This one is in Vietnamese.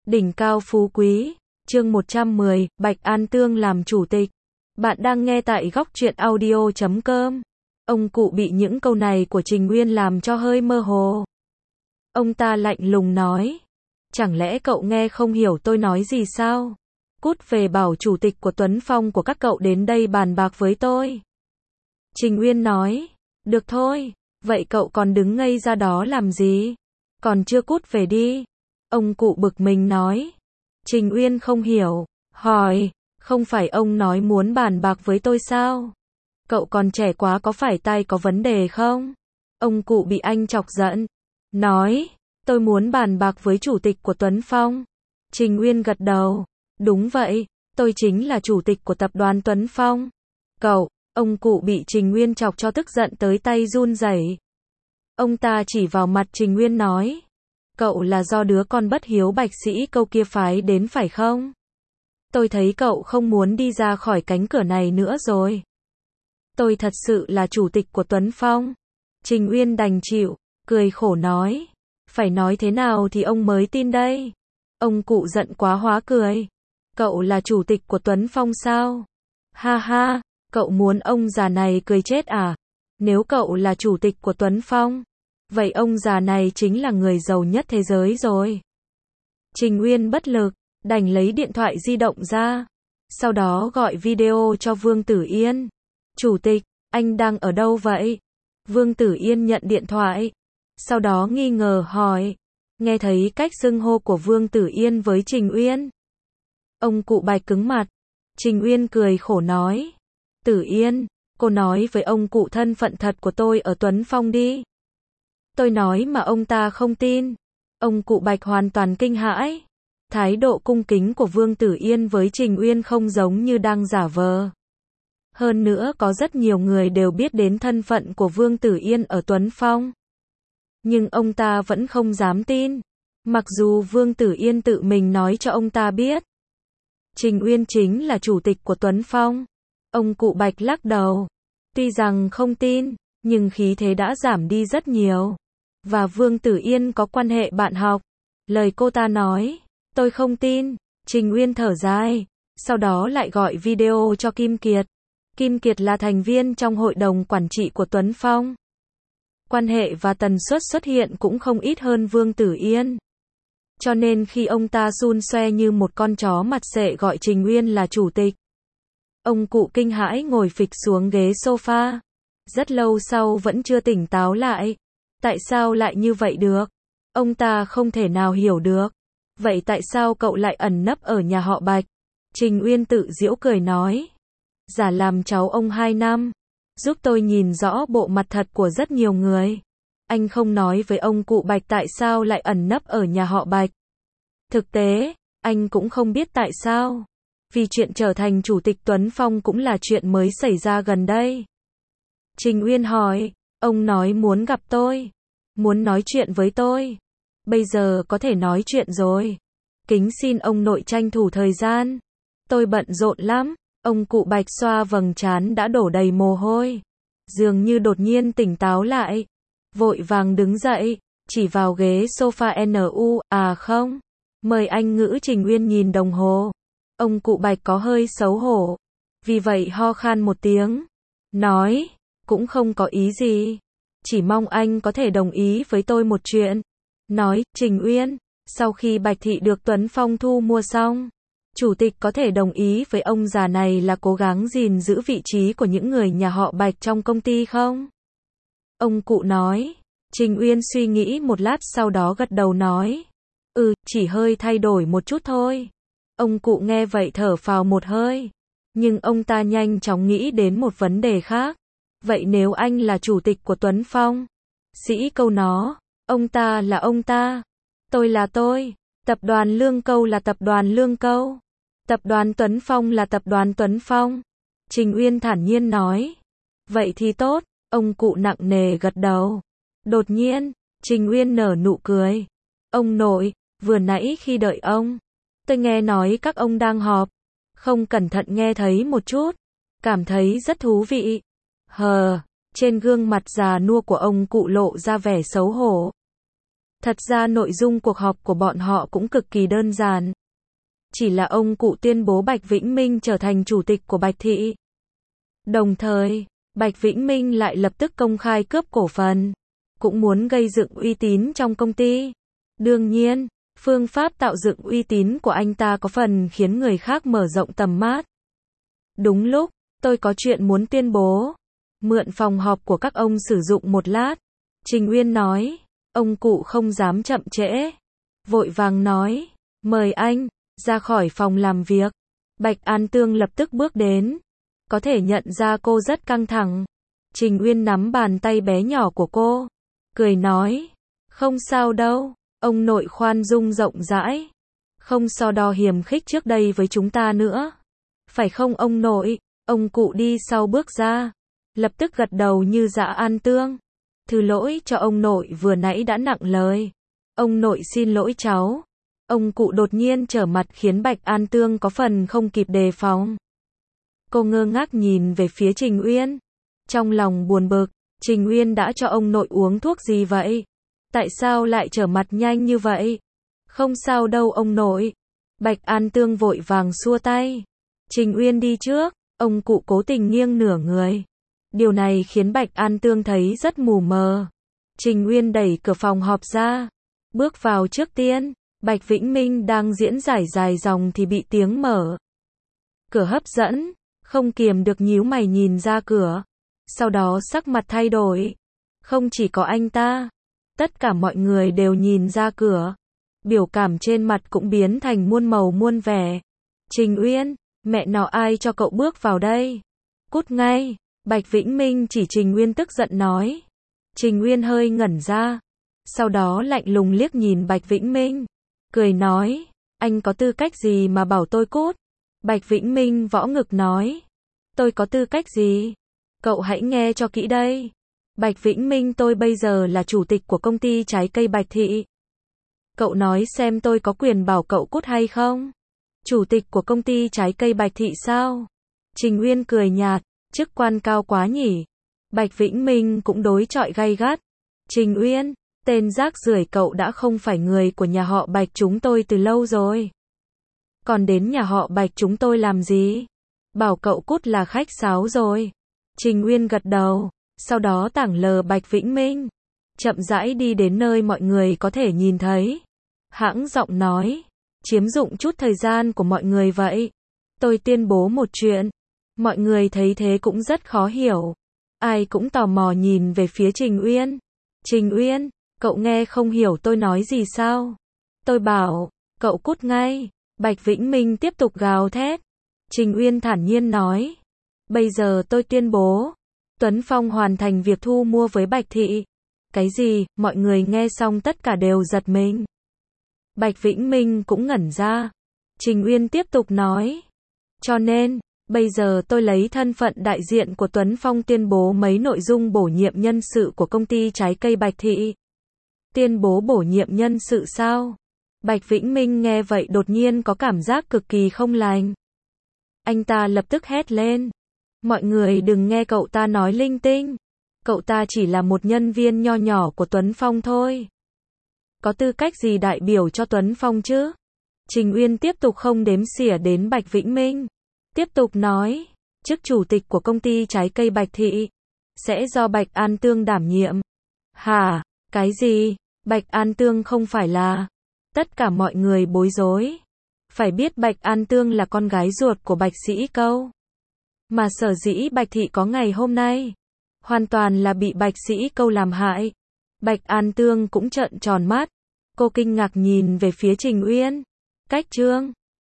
Đỉnh cao phú quý, chương 110, Bạch An Tương làm chủ tịch. Bạn đang nghe tại góc truyện audio.com. Ông cụ bị những câu này của Trình Uyên làm cho hơi mơ hồ. Ông ta lạnh lùng nói. Chẳng lẽ cậu nghe không hiểu tôi nói gì sao? Cút về bảo chủ tịch của Tuấn Phong của các cậu đến đây bàn bạc với tôi. Trình Uyên nói. Được thôi, vậy cậu còn đứng ngây ra đó làm gì? Còn chưa cút về đi. Ông cụ bực mình nói. Trình Uyên không hiểu, hỏi, không phải ông nói muốn bàn bạc với tôi sao? Cậu còn trẻ quá, có phải tai có vấn đề không? Ông cụ bị anh chọc giận, nói, tôi muốn bàn bạc với chủ tịch của Tuấn Phong. Trình Uyên gật đầu, đúng vậy, tôi chính là chủ tịch của tập đoàn Tuấn Phong. Cậu, ông cụ bị Trình Uyên chọc cho tức giận tới tay run rẩy. Ông ta chỉ vào mặt Trình Uyên nói. Cậu là do đứa con bất hiếu Bạch Sĩ Câu kia phái đến phải không? Tôi thấy cậu không muốn đi ra khỏi cánh cửa này nữa rồi. Tôi thật sự là chủ tịch của Tuấn Phong. Trình Uyên đành chịu, cười khổ nói. Phải nói thế nào thì ông mới tin đây? Ông cụ giận quá hóa cười. Cậu là chủ tịch của Tuấn Phong sao? Ha ha, cậu muốn ông già này cười chết à? Nếu cậu là chủ tịch của Tuấn Phong, vậy ông già này chính là người giàu nhất thế giới rồi. Trình Uyên bất lực, đành lấy điện thoại di động ra. Sau đó gọi video cho Vương Tử Yên. Chủ tịch, anh đang ở đâu vậy? Vương Tử Yên nhận điện thoại. Sau đó nghi ngờ hỏi. Nghe thấy cách xưng hô của Vương Tử Yên với Trình Uyên. Ông cụ Bạch cứng mặt. Trình Uyên cười khổ nói. Tử Yên, cô nói với ông cụ thân phận thật của tôi ở Tuấn Phong đi. Tôi nói mà ông ta không tin. Ông cụ Bạch hoàn toàn kinh hãi. Thái độ cung kính của Vương Tử Yên với Trình Uyên không giống như đang giả vờ. Hơn nữa có rất nhiều người đều biết đến thân phận của Vương Tử Yên ở Tuấn Phong. Nhưng ông ta vẫn không dám tin. Mặc dù Vương Tử Yên tự mình nói cho ông ta biết. Trình Uyên chính là chủ tịch của Tuấn Phong. Ông cụ Bạch lắc đầu. Tuy rằng không tin, nhưng khí thế đã giảm đi rất nhiều. Và Vương Tử Yên có quan hệ bạn học. Lời cô ta nói, tôi không tin. Trình Uyên thở dài, sau đó lại gọi video cho Kim Kiệt. Kim Kiệt là thành viên trong hội đồng quản trị của Tuấn Phong. Quan hệ và tần suất xuất hiện cũng không ít hơn Vương Tử Yên. Cho nên khi ông ta xun xoe như một con chó mặt xệ gọi Trình Uyên là chủ tịch. Ông cụ kinh hãi ngồi phịch xuống ghế sofa. Rất lâu sau vẫn chưa tỉnh táo lại. Tại sao lại như vậy được? Ông ta không thể nào hiểu được. Vậy tại sao cậu lại ẩn nấp ở nhà họ Bạch? Trình Uyên tự giễu cười nói. Giả làm cháu ông 2 năm. Giúp tôi nhìn rõ bộ mặt thật của rất nhiều người. Anh không nói với ông cụ Bạch tại sao lại ẩn nấp ở nhà họ Bạch. Thực tế, anh cũng không biết tại sao. Vì chuyện trở thành chủ tịch Tuấn Phong cũng là chuyện mới xảy ra gần đây. Trình Uyên hỏi, ông nói muốn gặp tôi. Muốn nói chuyện với tôi. Bây giờ có thể nói chuyện rồi. Kính xin ông nội tranh thủ thời gian. Tôi bận rộn lắm. Ông cụ Bạch xoa vầng trán đã đổ đầy mồ hôi. Dường như đột nhiên tỉnh táo lại. Vội vàng đứng dậy, chỉ vào ghế sofa NU, à không. Mời anh ngữ. Trình Uyên nhìn đồng hồ. Ông cụ Bạch có hơi xấu hổ. Vì vậy ho khan một tiếng. Nói, cũng không có ý gì. Chỉ mong anh có thể đồng ý với tôi một chuyện. Nói, Trình Uyên, sau khi Bạch Thị được Tuấn Phong thu mua xong, chủ tịch có thể đồng ý với ông già này là cố gắng gìn giữ vị trí của những người nhà họ Bạch trong công ty không? Ông cụ nói. Trình Uyên suy nghĩ một lát sau đó gật đầu nói. Chỉ hơi thay đổi một chút thôi. Ông cụ nghe vậy thở phào một hơi. Nhưng ông ta nhanh chóng nghĩ đến một vấn đề khác. Vậy nếu anh là chủ tịch của Tuấn Phong? Sĩ Câu nó, ông ta là ông ta. Tôi là tôi. Tập đoàn Lương Câu là tập đoàn Lương Câu. Tập đoàn Tuấn Phong là tập đoàn Tuấn Phong. Trình Uyên thản nhiên nói. Vậy thì tốt. Ông cụ nặng nề gật đầu. Đột nhiên, Trình Uyên nở nụ cười. Ông nội, vừa nãy khi đợi ông, tôi nghe nói các ông đang họp. Không cẩn thận nghe thấy một chút. Cảm thấy rất thú vị. Trên gương mặt già nua của ông cụ lộ ra vẻ xấu hổ. Thật ra nội dung cuộc họp của bọn họ cũng cực kỳ đơn giản. Chỉ là ông cụ tuyên bố Bạch Vĩnh Minh trở thành chủ tịch của Bạch Thị. Đồng thời, Bạch Vĩnh Minh lại lập tức công khai cướp cổ phần, cũng muốn gây dựng uy tín trong công ty. Đương nhiên, phương pháp tạo dựng uy tín của anh ta có phần khiến người khác mở rộng tầm mắt. Đúng lúc, tôi có chuyện muốn tuyên bố. Mượn phòng họp của các ông sử dụng một lát. Trình Uyên nói. Ông cụ không dám chậm trễ. Vội vàng nói. Mời anh, ra khỏi phòng làm việc. Bạch An Tương lập tức bước đến. Có thể nhận ra cô rất căng thẳng. Trình Uyên nắm bàn tay bé nhỏ của cô. Cười nói. Không sao đâu, ông nội khoan dung rộng rãi. Không so đo hiềm khích trước đây với chúng ta nữa. Phải không ông nội? Ông cụ đi sau bước ra. Lập tức gật đầu như dạ An Tương. Thứ lỗi cho ông nội vừa nãy đã nặng lời. Ông nội xin lỗi cháu. Ông cụ đột nhiên trở mặt khiến Bạch An Tương có phần không kịp đề phòng. Cô ngơ ngác nhìn về phía Trình Uyên. Trong lòng buồn bực, Trình Uyên đã cho ông nội uống thuốc gì vậy? Tại sao lại trở mặt nhanh như vậy? Không sao đâu ông nội. Bạch An Tương vội vàng xua tay. Trình Uyên đi trước, ông cụ cố tình nghiêng nửa người. Điều này khiến Bạch An Tương thấy rất mù mờ. Trình Uyên đẩy cửa phòng họp ra. Bước vào trước tiên, Bạch Vĩnh Minh đang diễn giải dài dòng thì bị tiếng mở. Cửa hấp dẫn, không kiềm được nhíu mày nhìn ra cửa. Sau đó sắc mặt thay đổi. Không chỉ có anh ta, tất cả mọi người đều nhìn ra cửa. Biểu cảm trên mặt cũng biến thành muôn màu muôn vẻ. Trình Uyên, mẹ nó ai cho cậu bước vào đây? Cút ngay, Bạch Vĩnh Minh chỉ Trình Uyên tức giận nói. Trình Uyên hơi ngẩn ra. Sau đó lạnh lùng liếc nhìn Bạch Vĩnh Minh. Cười nói, anh có tư cách gì mà bảo tôi cút? Bạch Vĩnh Minh võ ngực nói. Tôi có tư cách gì? Cậu hãy nghe cho kỹ đây. Bạch Vĩnh Minh, tôi bây giờ là chủ tịch của công ty trái cây Bạch Thị. Cậu nói xem tôi có quyền bảo cậu cút hay không? Chủ tịch của công ty trái cây Bạch Thị sao? Trình Uyên cười nhạt, chức quan cao quá nhỉ? Bạch Vĩnh Minh cũng đối chọi gay gắt. Trình Uyên, tên rác rưởi, cậu đã không phải người của nhà họ Bạch chúng tôi từ lâu rồi. Còn đến nhà họ Bạch chúng tôi làm gì? Bảo cậu cút là khách sáo rồi. Trình Uyên gật đầu, sau đó tảng lờ Bạch Vĩnh Minh. Chậm rãi đi đến nơi mọi người có thể nhìn thấy. Hãng giọng nói, chiếm dụng chút thời gian của mọi người vậy. Tôi tuyên bố một chuyện. Mọi người thấy thế cũng rất khó hiểu. Ai cũng tò mò nhìn về phía Trình Uyên. Trình Uyên, cậu nghe không hiểu tôi nói gì sao? Tôi bảo, cậu cút ngay. Bạch Vĩnh Minh tiếp tục gào thét. Trình Uyên thản nhiên nói. Bây giờ tôi tuyên bố. Tuấn Phong hoàn thành việc thu mua với Bạch Thị. Cái gì? Mọi người nghe xong tất cả đều giật mình. Bạch Vĩnh Minh cũng ngẩn ra. Trình Uyên tiếp tục nói. Cho nên, bây giờ tôi lấy thân phận đại diện của Tuấn Phong tuyên bố mấy nội dung bổ nhiệm nhân sự của công ty trái cây Bạch Thị. Tuyên bố bổ nhiệm nhân sự sao? Bạch Vĩnh Minh nghe vậy đột nhiên có cảm giác cực kỳ không lành. Anh ta lập tức hét lên. Mọi người đừng nghe cậu ta nói linh tinh. Cậu ta chỉ là một nhân viên nho nhỏ của Tuấn Phong thôi. Có tư cách gì đại biểu cho Tuấn Phong chứ? Trình Uyên tiếp tục không đếm xỉa đến Bạch Vĩnh Minh. Tiếp tục nói, chức chủ tịch của công ty trái cây Bạch Thị sẽ do Bạch An Tương đảm nhiệm. Hả? Cái gì? Bạch An Tương không phải là... Tất cả mọi người bối rối. Phải biết Bạch An Tương là con gái ruột của Bạch Sĩ Câu. Mà sở dĩ Bạch Thị có ngày hôm nay, hoàn toàn là bị Bạch Sĩ Câu làm hại. Bạch An Tương cũng trợn tròn mắt. Cô kinh ngạc nhìn về phía Trình Uyên. Cách chương